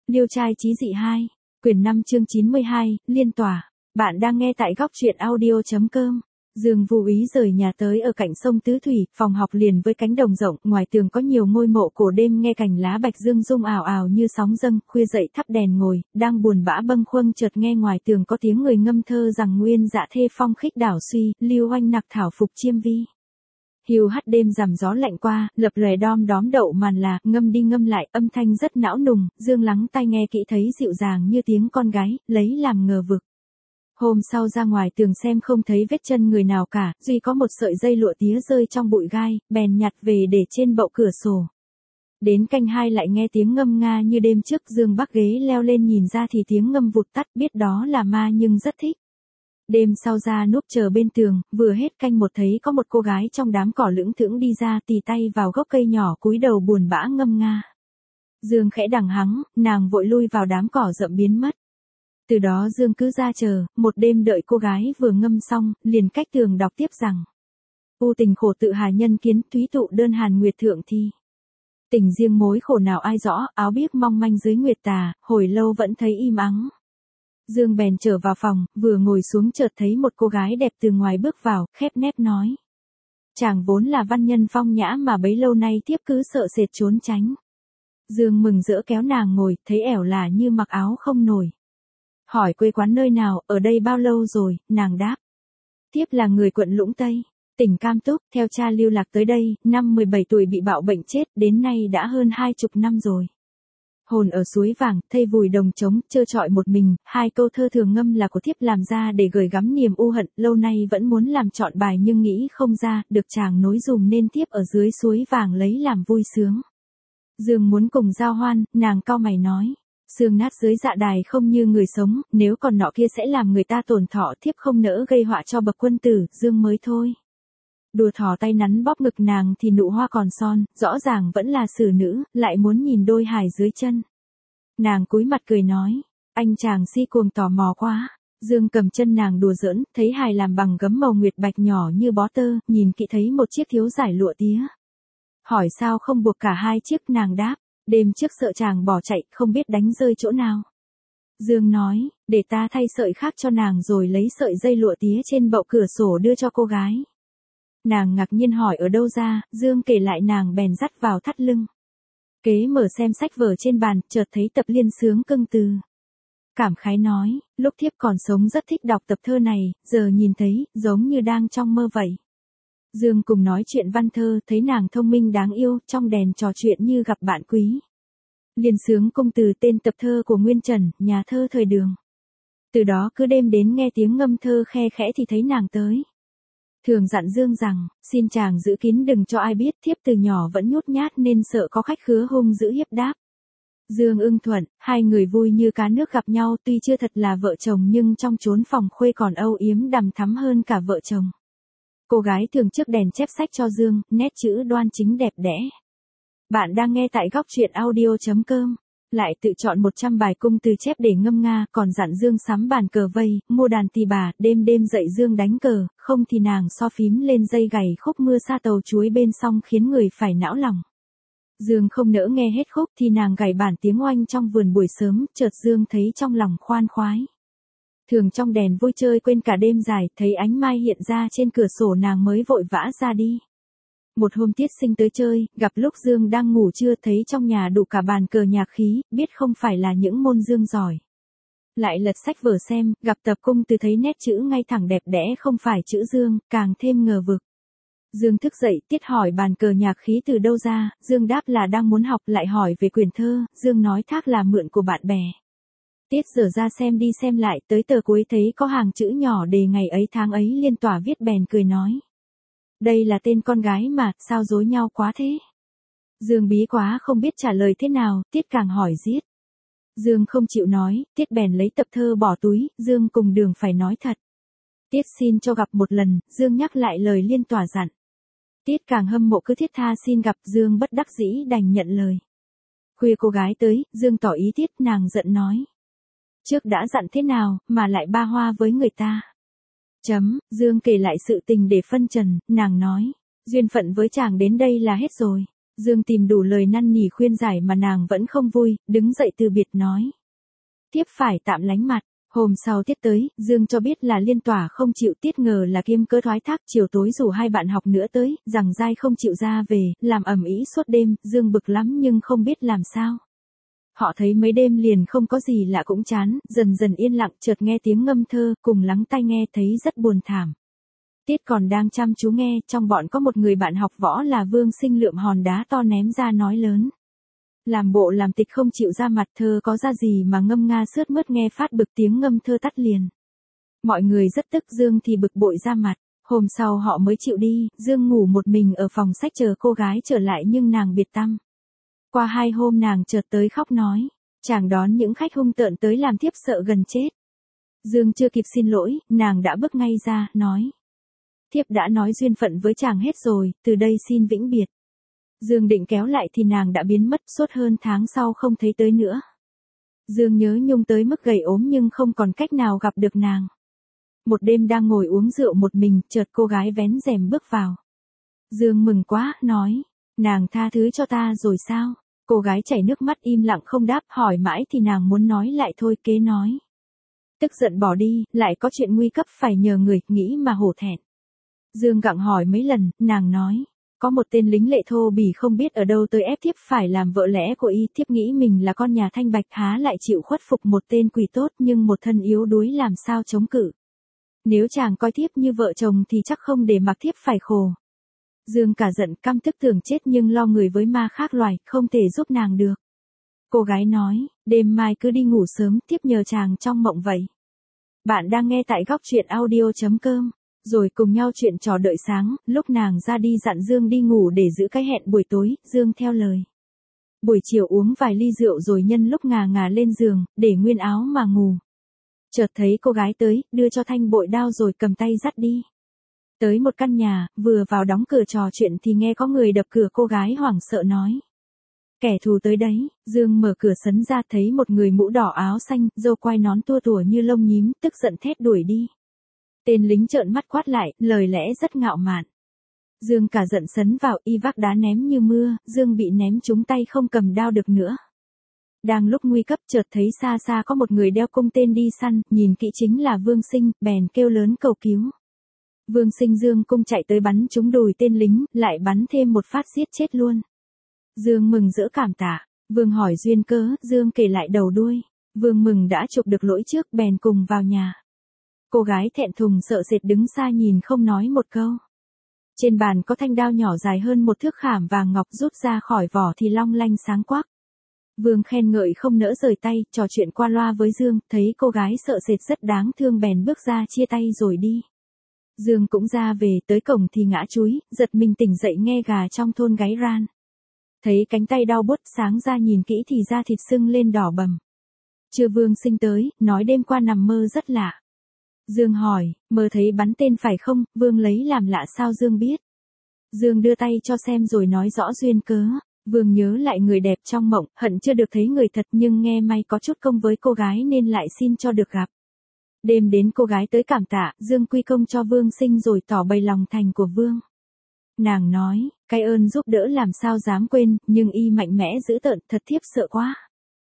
Liêu trai chí dị 2, quyển 5 chương 92, liên tỏa. Bạn đang nghe tại góc truyện audio.com. Dương Vô Úy rời nhà tới ở cạnh sông Tứ Thủy, phòng học liền với cánh đồng rộng, ngoài tường có nhiều ngôi mộ cổ đêm nghe cành lá bạch dương rung ào ào như sóng dâng, khuya dậy thắp đèn ngồi, đang buồn bã bâng khuâng chợt nghe ngoài tường có tiếng người ngâm thơ rằng nguyên dạ thê phong khích đảo suy, lưu oanh nặc thảo phục chiêm vi. Hiu hắt đêm rằm gió lạnh qua, lập lòe đom đóm đậu màn là, ngâm đi ngâm lại, âm thanh rất não nùng, Dương lắng tai nghe kỹ thấy dịu dàng như tiếng con gái, lấy làm ngờ vực. Hôm sau ra ngoài tường xem không thấy vết chân người nào cả, duy có một sợi dây lụa tía rơi trong bụi gai, bèn nhặt về để trên bậu cửa sổ. Đến canh 2 lại nghe tiếng ngâm nga như đêm trước, Dương bắc ghế leo lên nhìn ra thì tiếng ngâm vụt tắt, biết đó là ma nhưng rất thích. Đêm sau ra núp chờ bên tường, vừa hết canh 1 thấy có một cô gái trong đám cỏ lững thững đi ra, tì tay vào gốc cây nhỏ cúi đầu buồn bã ngâm nga. Dương khẽ đằng hắng, nàng vội lui vào đám cỏ rậm biến mất. Từ đó Dương cứ ra chờ, một đêm đợi cô gái vừa ngâm xong, liền cách tường đọc tiếp rằng: U tình khổ tự hà nhân kiến, thúy tụ đơn hàn nguyệt thượng thi. Tình riêng mối khổ nào ai rõ, áo biếc mong manh dưới nguyệt tà, hồi lâu vẫn thấy im ắng. Dương bèn trở vào phòng, vừa ngồi xuống chợt thấy một cô gái đẹp từ ngoài bước vào, khép nép nói: chàng vốn là văn nhân phong nhã mà bấy lâu nay tiếp cứ sợ sệt trốn tránh. Dương mừng rỡ kéo nàng ngồi, thấy ẻo là như mặc áo không nổi. Hỏi quê quán nơi nào, ở đây bao lâu rồi, nàng đáp: tiếp là người quận Lũng Tây, tỉnh Cam Túc, theo cha lưu lạc tới đây, năm 17 tuổi bị bạo bệnh chết, đến nay đã hơn 20 năm rồi. Hồn ở suối vàng, thây vùi đồng trống, trơ trọi một mình, 2 câu thơ thường ngâm là của thiếp làm ra để gửi gắm niềm u hận, lâu nay vẫn muốn làm trọn bài nhưng nghĩ không ra, được chàng nối dùm nên thiếp ở dưới suối vàng lấy làm vui sướng. Dương muốn cùng giao hoan, nàng cau mày nói: xương nát dưới dạ đài không như người sống, nếu còn nọ kia sẽ làm người ta tổn thọ, thiếp không nỡ gây họa cho bậc quân tử. Dương mới thôi. Đùa thò tay nắn bóp ngực nàng thì nụ hoa còn son, rõ ràng vẫn là xử nữ, lại muốn nhìn đôi hài dưới chân. Nàng cúi mặt cười nói: anh chàng si cuồng tò mò quá. Dương cầm chân nàng đùa giỡn, thấy hài làm bằng gấm màu nguyệt bạch nhỏ như bó tơ, nhìn kỹ thấy một chiếc thiếu giải lụa tía. Hỏi sao không buộc cả 2 chiếc, nàng đáp: đêm trước sợ chàng bỏ chạy, không biết đánh rơi chỗ nào. Dương nói: để ta thay sợi khác cho nàng, rồi lấy sợi dây lụa tía trên bậu cửa sổ đưa cho cô gái. Nàng ngạc nhiên hỏi ở đâu ra, Dương kể lại, nàng bèn dắt vào thắt lưng. Kế mở xem sách vở trên bàn, chợt thấy tập Liên Sướng Cưng Từ. Cảm khái nói: lúc thiếp còn sống rất thích đọc tập thơ này, giờ nhìn thấy, giống như đang trong mơ vậy. Dương cùng nói chuyện văn thơ, thấy nàng thông minh đáng yêu, trong đèn trò chuyện như gặp bạn quý. Liên Sướng Công Từ tên tập thơ của Nguyên Trần, nhà thơ thời Đường. Từ đó cứ đêm đến nghe tiếng ngâm thơ khe khẽ thì thấy nàng tới. Thường dặn Dương rằng, xin chàng giữ kín đừng cho ai biết, thiếp từ nhỏ vẫn nhút nhát nên sợ có khách khứa hung dữ hiếp đáp. Dương ưng thuận, 2 người vui như cá nước gặp nhau, tuy chưa thật là vợ chồng nhưng trong chốn phòng khuê còn âu yếm đằm thắm hơn cả vợ chồng. Cô gái thường trước đèn chép sách cho Dương, nét chữ đoan chính đẹp đẽ. Bạn đang nghe tại góc truyện audio.com. Lại tự chọn 100 bài cung từ chép để ngâm nga, còn dặn Dương sắm bàn cờ vây, mua đàn tỳ bà, đêm đêm dậy Dương đánh cờ, không thì nàng so phím lên dây gảy khúc mưa sa tàu chuối bên sông khiến người phải não lòng. Dương không nỡ nghe hết khúc thì nàng gảy bản tiếng oanh trong vườn buổi sớm, chợt Dương thấy trong lòng khoan khoái. Thường trong đèn vui chơi quên cả đêm dài, thấy ánh mai hiện ra trên cửa sổ nàng mới vội vã ra đi. Một hôm Tiết Sinh tới chơi, gặp lúc Dương đang ngủ trưa, thấy trong nhà đủ cả bàn cờ nhạc khí, biết không phải là những môn Dương giỏi. Lại lật sách vở xem, gặp tập cung từ thấy nét chữ ngay thẳng đẹp đẽ không phải chữ Dương, càng thêm ngờ vực. Dương thức dậy, Tiết hỏi bàn cờ nhạc khí từ đâu ra, Dương đáp là đang muốn học, lại hỏi về quyển thơ, Dương nói thác là mượn của bạn bè. Tiết dở ra xem đi xem lại, tới tờ cuối thấy có hàng chữ nhỏ đề ngày ấy tháng ấy liên tỏa viết, bèn cười nói: đây là tên con gái mà, sao dối nhau quá thế? Dương bí quá không biết trả lời thế nào, Tiết càng hỏi giết. Dương không chịu nói, Tiết bèn lấy tập thơ bỏ túi, Dương cùng đường phải nói thật. Tiết xin cho gặp một lần, Dương nhắc lại lời liên tỏa dặn. Tiết càng hâm mộ cứ thiết tha xin gặp, Dương bất đắc dĩ đành nhận lời. Khuya cô gái tới, Dương tỏ ý Tiết, nàng giận nói: trước đã dặn thế nào, mà lại ba hoa với người ta. Dương kể lại sự tình để phân trần, nàng nói: duyên phận với chàng đến đây là hết rồi. Dương tìm đủ lời năn nỉ khuyên giải mà nàng vẫn không vui, đứng dậy từ biệt nói. Thiếp phải tạm lánh mặt. Hôm sau tiết tới, Dương cho biết là Liên Tỏa không chịu, tiết ngờ là Kiêm Cớ thoái thác, chiều tối rủ hai bạn học nữa tới, rằng Giai không chịu ra về, làm ầm ĩ suốt đêm, Dương bực lắm nhưng không biết làm sao. Họ thấy mấy đêm liền không có gì lạ cũng chán, dần dần yên lặng, chợt nghe tiếng ngâm thơ, cùng lắng tai nghe thấy rất buồn thảm. Tiết còn đang chăm chú nghe, trong bọn có một người bạn học võ là Vương Sinh lượm hòn đá to ném ra nói lớn. Làm bộ làm tịch không chịu ra mặt, thơ có ra gì mà ngâm nga sướt mướt, nghe phát bực tiếng ngâm thơ tắt liền. Mọi người rất tức, Dương thì bực bội ra mặt. Hôm sau họ mới chịu đi, Dương ngủ một mình ở phòng sách chờ cô gái trở lại nhưng nàng biệt tăm. Qua 2 hôm nàng chợt tới khóc nói, chàng đón những khách hung tợn tới làm thiếp sợ gần chết. Dương chưa kịp xin lỗi, nàng đã bước ngay ra, nói. Thiếp đã nói duyên phận với chàng hết rồi, từ đây xin vĩnh biệt. Dương định kéo lại thì nàng đã biến mất, suốt hơn tháng sau không thấy tới nữa. Dương nhớ nhung tới mức gầy ốm nhưng không còn cách nào gặp được nàng. Một đêm đang ngồi uống rượu một mình, chợt cô gái vén rèm bước vào. Dương mừng quá, nói, nàng tha thứ cho ta rồi sao? Cô gái chảy nước mắt im lặng không đáp, hỏi mãi thì nàng muốn nói lại thôi, kế nói. Tức giận bỏ đi, lại có chuyện nguy cấp phải nhờ người, nghĩ mà hổ thẹn. Dương gặng hỏi mấy lần, nàng nói. Có một tên lính lệ thô bỉ không biết ở đâu tới ép thiếp phải làm vợ lẽ của y, thiếp nghĩ mình là con nhà Thanh Bạch há lại chịu khuất phục một tên quỷ tốt nhưng một thân yếu đuối làm sao chống cự. Nếu chàng coi thiếp như vợ chồng thì chắc không để mặc thiếp phải khổ. Dương cả giận căm tức tưởng chết nhưng lo người với ma khác loài, không thể giúp nàng được. Cô gái nói, đêm mai cứ đi ngủ sớm, thiếp nhờ chàng trong mộng vậy. Bạn đang nghe tại góc truyện audio.com. Rồi cùng nhau chuyện trò đợi sáng, lúc nàng ra đi dặn Dương đi ngủ để giữ cái hẹn buổi tối, Dương theo lời. Buổi chiều uống vài ly rượu rồi nhân lúc ngà ngà lên giường, để nguyên áo mà ngủ. Chợt thấy cô gái tới, đưa cho thanh bội đao rồi cầm tay dắt đi. Tới một căn nhà, vừa vào đóng cửa trò chuyện thì nghe có người đập cửa, cô gái hoảng sợ nói. Kẻ thù tới đấy, Dương mở cửa sấn ra thấy một người mũ đỏ áo xanh, râu quai nón tua tủa như lông nhím, tức giận thét đuổi đi. Tên lính trợn mắt quát lại, lời lẽ rất ngạo mạn. Dương cả giận sấn vào, y vác đá ném như mưa, Dương bị ném trúng tay không cầm đao được nữa. Đang lúc nguy cấp chợt thấy xa xa có một người đeo cung tên đi săn, nhìn kỹ chính là Vương Sinh, bèn kêu lớn cầu cứu. Vương Sinh Dương cung chạy tới bắn trúng đùi tên lính, lại bắn thêm một phát giết chết luôn. Dương mừng rỡ cảm tạ, Vương hỏi duyên cớ, Dương kể lại đầu đuôi. Vương mừng đã chụp được lỗi trước, bèn cùng vào nhà. Cô gái thẹn thùng sợ sệt đứng xa nhìn không nói một câu. Trên bàn có thanh đao nhỏ dài hơn một thước khảm vàng ngọc, rút ra khỏi vỏ thì long lanh sáng quắc. Vương khen ngợi không nỡ rời tay, trò chuyện qua loa với Dương, thấy cô gái sợ sệt rất đáng thương bèn bước ra chia tay rồi đi. Dương cũng ra về, tới cổng thì ngã chúi, giật mình tỉnh dậy nghe gà trong thôn gáy ran. Thấy cánh tay đau buốt, sáng ra nhìn kỹ thì da thịt sưng lên đỏ bầm. Trưa Vương Sinh tới, nói đêm qua nằm mơ rất lạ. Dương hỏi, mơ thấy bắn tên phải không? Vương lấy làm lạ sao Dương biết. Dương đưa tay cho xem rồi nói rõ duyên cớ. Vương nhớ lại người đẹp trong mộng, hận chưa được thấy người thật nhưng nghe may có chút công với cô gái nên lại xin cho được gặp. Đêm đến cô gái tới cảm tạ, Dương quy công cho Vương Sinh rồi tỏ bày lòng thành của Vương. Nàng nói, cái ơn giúp đỡ làm sao dám quên, nhưng y mạnh mẽ dữ tợn, thật thiếp sợ quá.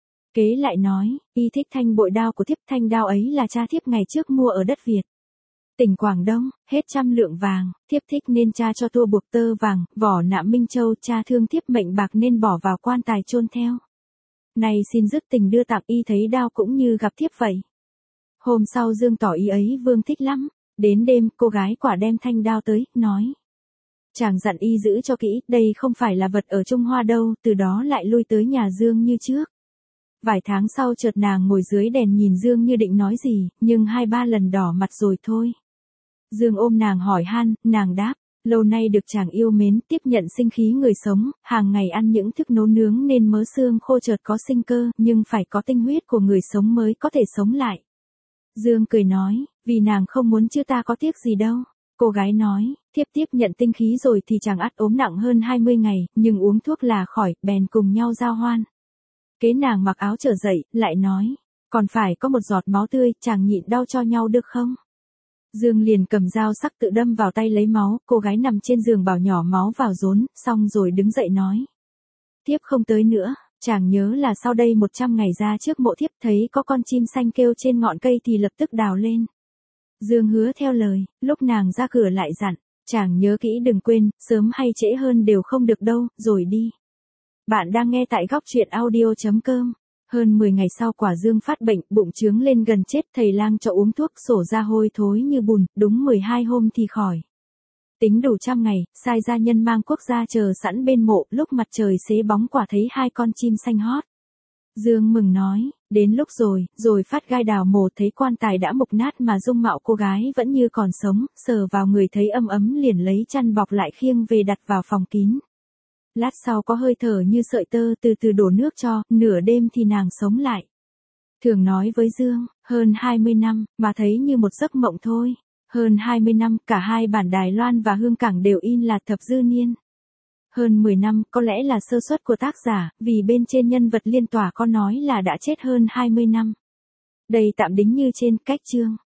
Kế lại nói, y thích thanh bội đao của thiếp, thanh đao ấy là cha thiếp ngày trước mua ở đất Việt. Tỉnh Quảng Đông, hết 100 lượng vàng, thiếp thích nên cha cho tua buộc tơ vàng, vỏ nạm Minh Châu, cha thương thiếp mệnh bạc nên bỏ vào quan tài chôn theo. Này xin dứt tình đưa tặng, y thấy đao cũng như gặp thiếp vậy. Hôm sau Dương tỏ ý ấy Vương thích lắm, đến đêm cô gái quả đem thanh đao tới, nói. Chàng dặn y giữ cho kỹ, đây không phải là vật ở Trung Hoa đâu, từ đó lại lui tới nhà Dương như trước. Vài tháng sau chợt nàng ngồi dưới đèn nhìn Dương như định nói gì, nhưng 2-3 lần đỏ mặt rồi thôi. Dương ôm nàng hỏi han, nàng đáp, lâu nay được chàng yêu mến, tiếp nhận sinh khí người sống, hàng ngày ăn những thức nấu nướng nên mớ xương khô chợt có sinh cơ, nhưng phải có tinh huyết của người sống mới có thể sống lại. Dương cười nói, vì nàng không muốn chứ ta có tiếc gì đâu. Cô gái nói, thiếp tiếp nhận tinh khí rồi thì chàng ắt ốm nặng hơn 20 ngày, nhưng uống thuốc là khỏi, bèn cùng nhau giao hoan. Kế nàng mặc áo trở dậy, lại nói, còn phải có một giọt máu tươi, chàng nhịn đau cho nhau được không? Dương liền cầm dao sắc tự đâm vào tay lấy máu, cô gái nằm trên giường bảo nhỏ máu vào rốn, xong rồi đứng dậy nói, Thiếp không tới nữa, chàng nhớ là sau đây 100 ngày ra trước mộ thiếp thấy có con chim xanh kêu trên ngọn cây thì lập tức đào lên. Dương hứa theo lời, lúc nàng ra cửa lại dặn, chàng nhớ kỹ đừng quên, sớm hay trễ hơn đều không được đâu, rồi đi. Bạn đang nghe tại góc truyện audio.com. Hơn 10 ngày sau quả Dương phát bệnh, bụng trướng lên gần chết, thầy lang cho uống thuốc sổ ra hôi thối như bùn, đúng 12 hôm thì khỏi. Tính đủ 100 ngày, sai gia nhân mang quốc gia chờ sẵn bên mộ, lúc mặt trời xế bóng quả thấy 2 con chim xanh hót. Dương mừng nói, đến lúc rồi phát gai đào mổ thấy quan tài đã mục nát mà dung mạo cô gái vẫn như còn sống, sờ vào người thấy ấm ấm liền lấy chăn bọc lại khiêng về đặt vào phòng kín. Lát sau có hơi thở như sợi tơ từ từ đổ nước cho, nửa đêm thì nàng sống lại. Thường nói với Dương, hơn 20 năm, mà thấy như một giấc mộng thôi. Hơn 20 năm, cả hai bản Đài Loan và Hương Cảng đều in là thập dư niên. Hơn 10 năm, có lẽ là sơ suất của tác giả, vì bên trên nhân vật Liên Tỏa có nói là đã chết hơn 20 năm. Đây tạm đính như trên cách chương.